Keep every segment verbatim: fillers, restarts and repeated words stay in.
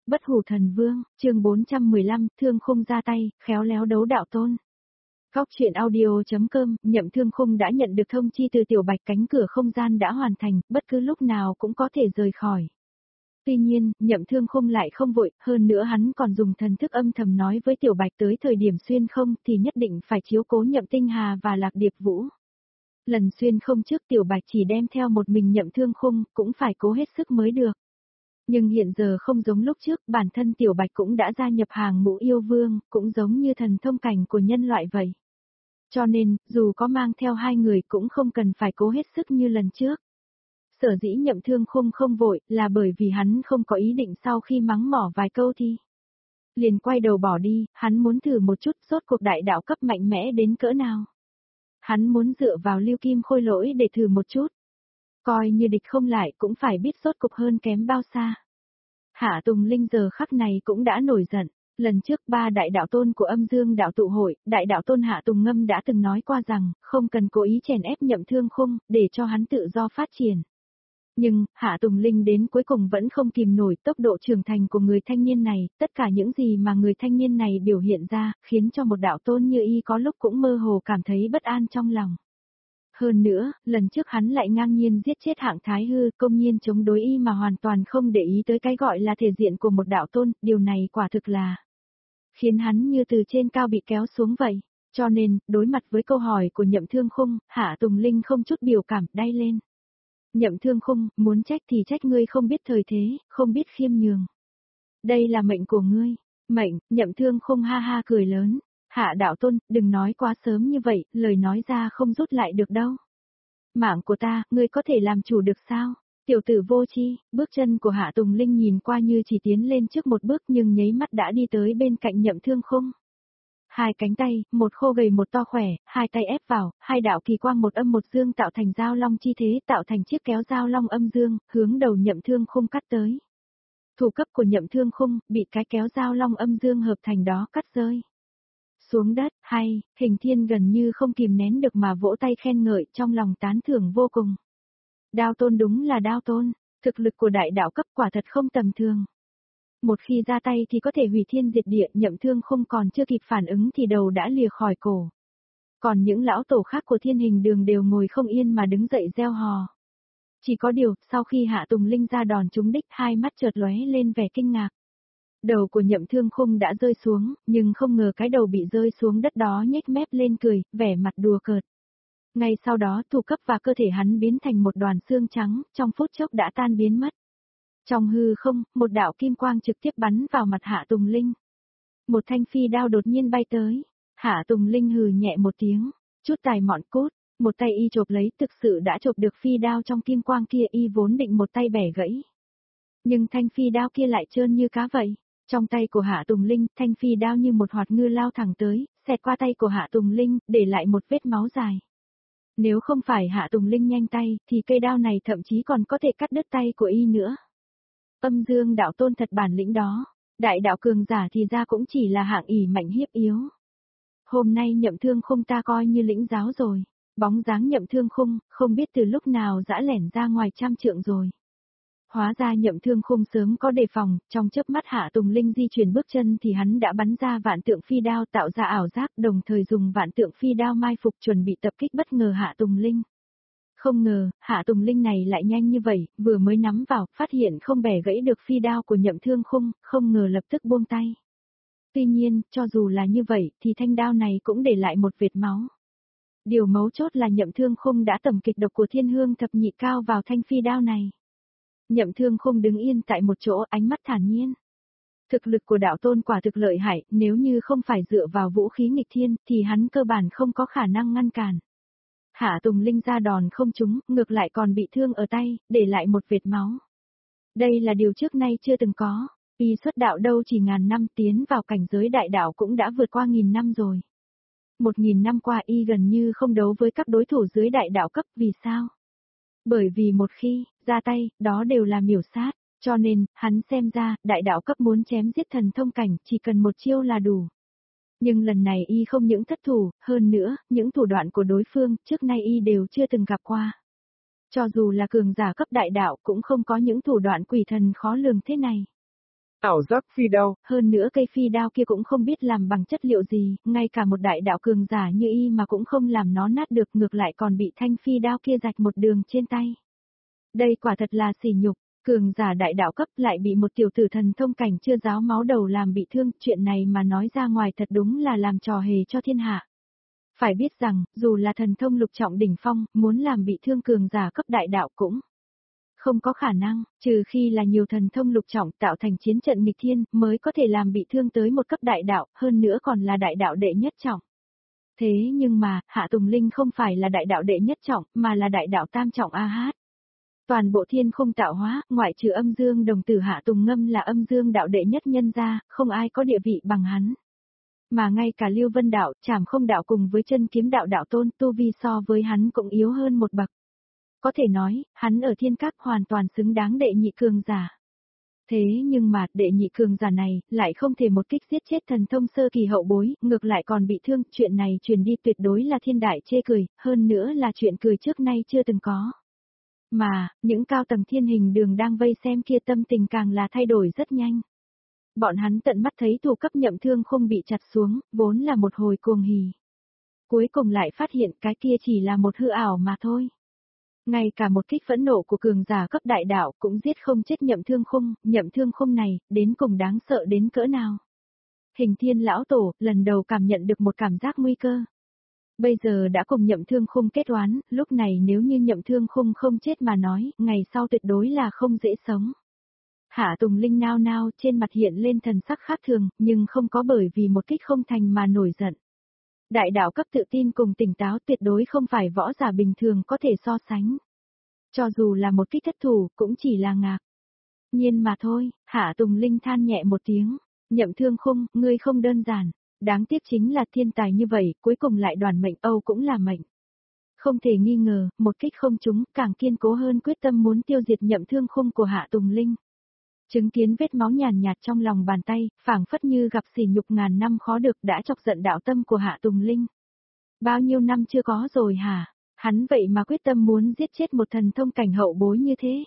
Bất hủ thần vương, chương bốn trăm mười lăm, thương khung ra tay, khéo léo đấu đạo tôn. Góc truyện audio.com, Nhậm Thương Khung đã nhận được thông chi từ Tiểu Bạch cánh cửa không gian đã hoàn thành, bất cứ lúc nào cũng có thể rời khỏi. Tuy nhiên, Nhậm Thương Khung lại không vội, hơn nữa hắn còn dùng thần thức âm thầm nói với Tiểu Bạch tới thời điểm xuyên không thì nhất định phải chiếu cố Nhậm Tinh Hà và Lạc Điệp Vũ. Lần xuyên không trước Tiểu Bạch chỉ đem theo một mình Nhậm Thương Khung, cũng phải cố hết sức mới được. Nhưng hiện giờ không giống lúc trước, bản thân Tiểu Bạch cũng đã gia nhập hàng ngũ yêu vương, cũng giống như thần thông cảnh của nhân loại vậy. Cho nên, dù có mang theo hai người cũng không cần phải cố hết sức như lần trước. Sở dĩ Nhậm Thương Khung không vội, là bởi vì hắn không có ý định sau khi mắng mỏ vài câu thì liền quay đầu bỏ đi, hắn muốn thử một chút rốt cuộc đại đạo cấp mạnh mẽ đến cỡ nào. Hắn muốn dựa vào Lưu Kim Khôi Lỗi để thử một chút. Coi như địch không lại cũng phải biết rốt cục hơn kém bao xa. Hạ Tùng Linh giờ khắc này cũng đã nổi giận. Lần trước ba đại đạo tôn của âm dương đạo tụ hội, đại đạo tôn Hạ Tùng Ngâm đã từng nói qua rằng, không cần cố ý chèn ép Nhậm Thương Khung, để cho hắn tự do phát triển. Nhưng, Hạ Tùng Linh đến cuối cùng vẫn không kìm nổi tốc độ trưởng thành của người thanh niên này, tất cả những gì mà người thanh niên này biểu hiện ra, khiến cho một đạo tôn như y có lúc cũng mơ hồ cảm thấy bất an trong lòng. Hơn nữa, lần trước hắn lại ngang nhiên giết chết Hạng Thái Hư, công nhiên chống đối y mà hoàn toàn không để ý tới cái gọi là thể diện của một đạo tôn, điều này quả thực là khiến hắn như từ trên cao bị kéo xuống vậy. Cho nên, đối mặt với câu hỏi của Nhậm Thương Khung, Hạ Tùng Linh không chút biểu cảm, đay lên. Nhậm Thương Khung, muốn trách thì trách ngươi không biết thời thế, không biết khiêm nhường. Đây là mệnh của ngươi. Mệnh, Nhậm Thương Khung ha ha cười lớn. Hạ đạo tôn, đừng nói quá sớm như vậy, lời nói ra không rút lại được đâu. Mạng của ta, ngươi có thể làm chủ được sao? Tiểu tử vô chi, bước chân của Hạ Tùng Linh nhìn qua như chỉ tiến lên trước một bước nhưng nháy mắt đã đi tới bên cạnh Nhậm Thương Khung. Hai cánh tay, một khô gầy một to khỏe, hai tay ép vào, hai đạo kỳ quang một âm một dương tạo thành dao long chi thế, tạo thành chiếc kéo dao long âm dương, hướng đầu Nhậm Thương Khung cắt tới. Thủ cấp của Nhậm Thương Khung, bị cái kéo dao long âm dương hợp thành đó cắt rơi xuống đất. Hay, Hình Thiên gần như không kìm nén được mà vỗ tay khen ngợi, trong lòng tán thưởng vô cùng. Đao tôn đúng là đao tôn, thực lực của đại đạo cấp quả thật không tầm thường. Một khi ra tay thì có thể hủy thiên diệt địa, Nhậm Thương Khung còn chưa kịp phản ứng thì đầu đã lìa khỏi cổ. Còn những lão tổ khác của Thiên Hình Đường đều ngồi không yên mà đứng dậy reo hò. Chỉ có điều, sau khi Hạ Tùng Linh ra đòn trúng đích, hai mắt chợt lóe lên vẻ kinh ngạc. Đầu của Nhậm Thương Khung đã rơi xuống, nhưng không ngờ cái đầu bị rơi xuống đất đó nhếch mép lên cười, vẻ mặt đùa cợt. Ngay sau đó thủ cấp và cơ thể hắn biến thành một đoàn xương trắng, trong phút chốc đã tan biến mất. Trong hư không, một đạo kim quang trực tiếp bắn vào mặt Hạ Tùng Linh. Một thanh phi đao đột nhiên bay tới. Hạ Tùng Linh hừ nhẹ một tiếng, chút tài mọn cốt, một tay y chộp lấy, thực sự đã chộp được phi đao trong kim quang kia, y vốn định một tay bẻ gãy. Nhưng thanh phi đao kia lại trơn như cá vậy. Trong tay của Hạ Tùng Linh, thanh phi đao như một hoạt ngư lao thẳng tới, xẹt qua tay của Hạ Tùng Linh, để lại một vết máu dài. Nếu không phải Hạ Tùng Linh nhanh tay, thì cây đao này thậm chí còn có thể cắt đứt tay của y nữa. Âm dương đạo tôn thật bản lĩnh đó, đại đạo cường giả thì ra cũng chỉ là hạng ỷ mạnh hiếp yếu. Hôm nay Nhậm Thương Khung ta coi như lĩnh giáo rồi, bóng dáng Nhậm Thương Khung, không biết từ lúc nào dã lẻn ra ngoài trăm trượng rồi. Hóa ra Nhậm Thương Khung sớm có đề phòng, trong chớp mắt Hạ Tùng Linh di chuyển bước chân thì hắn đã bắn ra vạn tượng phi đao tạo ra ảo giác, đồng thời dùng vạn tượng phi đao mai phục chuẩn bị tập kích bất ngờ Hạ Tùng Linh. Không ngờ, Hạ Tùng Linh này lại nhanh như vậy, vừa mới nắm vào, phát hiện không bẻ gãy được phi đao của Nhậm Thương Khung, không ngờ lập tức buông tay. Tuy nhiên, cho dù là như vậy, thì thanh đao này cũng để lại một vệt máu. Điều mấu chốt là Nhậm Thương Khung đã tẩm kịch độc của Thiên Hương thập nhị cao vào thanh phi đao này. Nhậm Thương Khung đứng yên tại một chỗ, ánh mắt thản nhiên. Thực lực của đạo tôn quả thực lợi hại, nếu như không phải dựa vào vũ khí nghịch thiên, thì hắn cơ bản không có khả năng ngăn cản. Hạ Tùng Linh ra đòn không trúng, ngược lại còn bị thương ở tay, để lại một vệt máu. Đây là điều trước nay chưa từng có, y xuất đạo đâu chỉ ngàn năm, tiến vào cảnh giới đại đạo cũng đã vượt qua nghìn năm rồi. Một nghìn năm qua y gần như không đấu với các đối thủ dưới đại đạo cấp, vì sao? Bởi vì một khi ra tay, đó đều là miểu sát, cho nên, hắn xem ra, đại đạo cấp muốn chém giết thần thông cảnh, chỉ cần một chiêu là đủ. Nhưng lần này y không những thất thủ, hơn nữa, những thủ đoạn của đối phương, trước nay y đều chưa từng gặp qua. Cho dù là cường giả cấp đại đạo cũng không có những thủ đoạn quỷ thần khó lường thế này. Ảo giác phi đao. Hơn nữa cây phi đao kia cũng không biết làm bằng chất liệu gì, ngay cả một đại đạo cường giả như y mà cũng không làm nó nát được, ngược lại còn bị thanh phi đao kia rạch một đường trên tay. Đây quả thật là sỉ nhục, cường giả đại đạo cấp lại bị một tiểu tử thần thông cảnh chưa ráo máu đầu làm bị thương, chuyện này mà nói ra ngoài thật đúng là làm trò hề cho thiên hạ. Phải biết rằng, dù là thần thông lục trọng đỉnh phong, muốn làm bị thương cường giả cấp đại đạo cũng không có khả năng, trừ khi là nhiều thần thông lục trọng tạo thành chiến trận nghịch thiên, mới có thể làm bị thương tới một cấp đại đạo, hơn nữa còn là đại đạo đệ nhất trọng. Thế nhưng mà, Hạ Tùng Linh không phải là đại đạo đệ nhất trọng, mà là đại đạo tam trọng a hát. Toàn bộ thiên không tạo hóa, ngoại trừ âm dương đồng tử Hạ Tùng Ngâm là âm dương đạo đệ nhất nhân gia, không ai có địa vị bằng hắn. Mà ngay cả Lưu Vân đạo, Trảm Không đạo cùng với Chân Kiếm đạo đạo tôn tu vi so với hắn cũng yếu hơn một bậc. Có thể nói, hắn ở thiên các hoàn toàn xứng đáng đệ nhị cường giả. Thế nhưng mà, đệ nhị cường giả này, lại không thể một kích giết chết thần thông sơ kỳ hậu bối, ngược lại còn bị thương, chuyện này truyền đi tuyệt đối là thiên đại chê cười, hơn nữa là chuyện cười trước nay chưa từng có. Mà, những cao tầng thiên hình đường đang vây xem kia tâm tình càng là thay đổi rất nhanh. Bọn hắn tận mắt thấy thủ cấp Nhậm Thương Khung bị chặt xuống, vốn là một hồi cuồng hỉ. Cuối cùng lại phát hiện cái kia chỉ là một hư ảo mà thôi. Ngay cả một kích phẫn nộ của cường giả cấp đại đạo cũng giết không chết Nhậm Thương Khung, Nhậm Thương Khung này, đến cùng đáng sợ đến cỡ nào. Hình Thiên lão tổ, lần đầu cảm nhận được một cảm giác nguy cơ. Bây giờ đã cùng Nhậm Thương Khung kết oán, lúc này nếu như Nhậm Thương Khung không chết mà nói, ngày sau tuyệt đối là không dễ sống. Hạ Tùng Linh nao nao trên mặt hiện lên thần sắc khác thường, nhưng không có bởi vì một kích không thành mà nổi giận. Đại đạo cấp tự tin cùng tỉnh táo tuyệt đối không phải võ giả bình thường có thể so sánh. Cho dù là một kích thất thủ, cũng chỉ là ngạc nhiên mà thôi. Hạ Tùng Linh than nhẹ một tiếng, Nhậm Thương Khung, ngươi không đơn giản. Đáng tiếc chính là thiên tài như vậy, cuối cùng lại đoàn mệnh Âu cũng là mệnh. Không thể nghi ngờ, một kích không trúng, càng kiên cố hơn quyết tâm muốn tiêu diệt Nhậm Thương Khung của Hạ Tùng Linh. Chứng kiến vết máu nhàn nhạt trong lòng bàn tay, phảng phất như gặp sỉ nhục ngàn năm khó được đã chọc giận đạo tâm của Hạ Tùng Linh. Bao nhiêu năm chưa có rồi hả? Hắn vậy mà quyết tâm muốn giết chết một thần thông cảnh hậu bối như thế.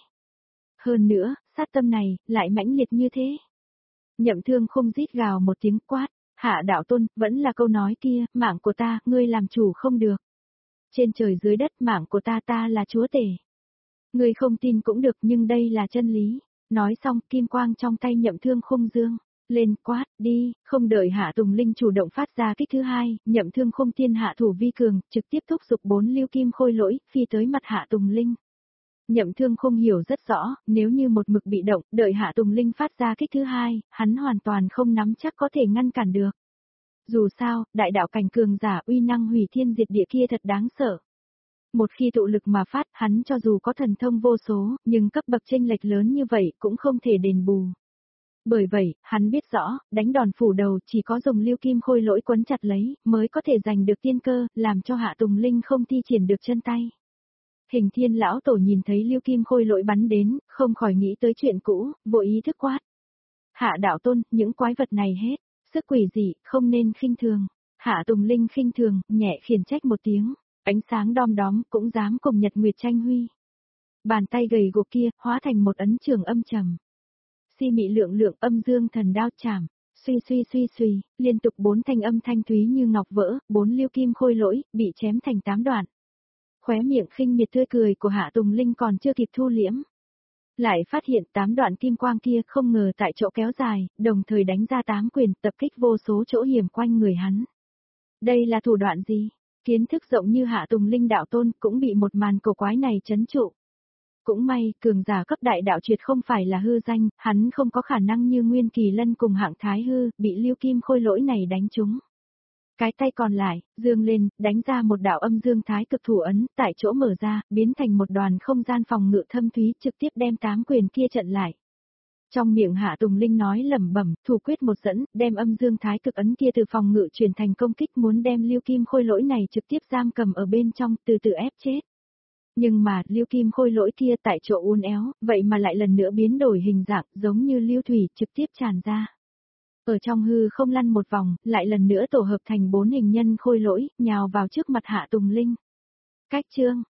Hơn nữa, sát tâm này, lại mãnh liệt như thế. Nhậm Thương Khung rít gào một tiếng quát, Hạ đạo tôn, vẫn là câu nói kia, mạng của ta, ngươi làm chủ không được. Trên trời dưới đất mạng của ta ta là chúa tể. Ngươi không tin cũng được nhưng đây là chân lý. Nói xong, kim quang trong tay Nhậm Thương Khung dương lên quát, đi, không đợi Hạ Tùng Linh chủ động phát ra kích thứ hai, Nhậm Thương Khung thiên hạ thủ vi cường, trực tiếp thúc giục bốn lưu kim khôi lỗi, phi tới mặt Hạ Tùng Linh. Nhậm Thương Khung hiểu rất rõ, nếu như một mực bị động, đợi Hạ Tùng Linh phát ra kích thứ hai, hắn hoàn toàn không nắm chắc có thể ngăn cản được. Dù sao, đại đạo cảnh cường giả uy năng hủy thiên diệt địa kia thật đáng sợ. Một khi tụ lực mà phát, hắn cho dù có thần thông vô số, nhưng cấp bậc chênh lệch lớn như vậy cũng không thể đền bù. Bởi vậy, hắn biết rõ, đánh đòn phủ đầu chỉ có dùng lưu kim khôi lỗi quấn chặt lấy, mới có thể giành được tiên cơ, làm cho Hạ Tùng Linh không thi triển được chân tay. Hình Thiên lão tổ nhìn thấy lưu kim khôi lỗi bắn đến, không khỏi nghĩ tới chuyện cũ, vội ý thức quát. Hạ đạo tôn, những quái vật này hết, sức quỷ dị, không nên khinh thường. Hạ Tùng Linh khinh thường, nhẹ khiển trách một tiếng. Ánh sáng đom đóm cũng dám cùng Nhật Nguyệt tranh huy. Bàn tay gầy gộc kia hóa thành một ấn trường âm trầm. Si mị lượng lượng âm dương thần đao chảm, suy suy suy suy, liên tục bốn thanh âm thanh thúy như ngọc vỡ, bốn lưu kim khôi lỗi, bị chém thành tám đoạn. Khóe miệng khinh miệt tươi cười của Hạ Tùng Linh còn chưa kịp thu liễm. Lại phát hiện tám đoạn kim quang kia không ngờ tại chỗ kéo dài, đồng thời đánh ra tám quyền tập kích vô số chỗ hiểm quanh người hắn. Đây là thủ đoạn gì? Kiến thức rộng như Hạ Tùng Linh đạo tôn cũng bị một màn cổ quái này chấn trụ. Cũng may, cường giả cấp đại đạo triệt không phải là hư danh, hắn không có khả năng như Nguyên Kỳ Lân cùng Hạng Thái Hư, bị lưu kim khôi lỗi này đánh trúng. Cái tay còn lại, dương lên, đánh ra một đạo âm dương thái cực thủ ấn, tại chỗ mở ra, biến thành một đoàn không gian phòng ngự thâm thúy, trực tiếp đem tám quyền kia chặn lại. Trong miệng Hạ Tùng Linh nói lẩm bẩm, thủ quyết một dẫn, đem âm dương thái cực ấn kia từ phòng ngự chuyển thành công kích muốn đem lưu kim khôi lỗi này trực tiếp giam cầm ở bên trong, từ từ ép chết. Nhưng mà, lưu kim khôi lỗi kia tại chỗ uốn éo, vậy mà lại lần nữa biến đổi hình dạng, giống như lưu thủy, trực tiếp tràn ra. Ở trong hư không lăn một vòng, lại lần nữa tổ hợp thành bốn hình nhân khôi lỗi, nhào vào trước mặt Hạ Tùng Linh. Cách chương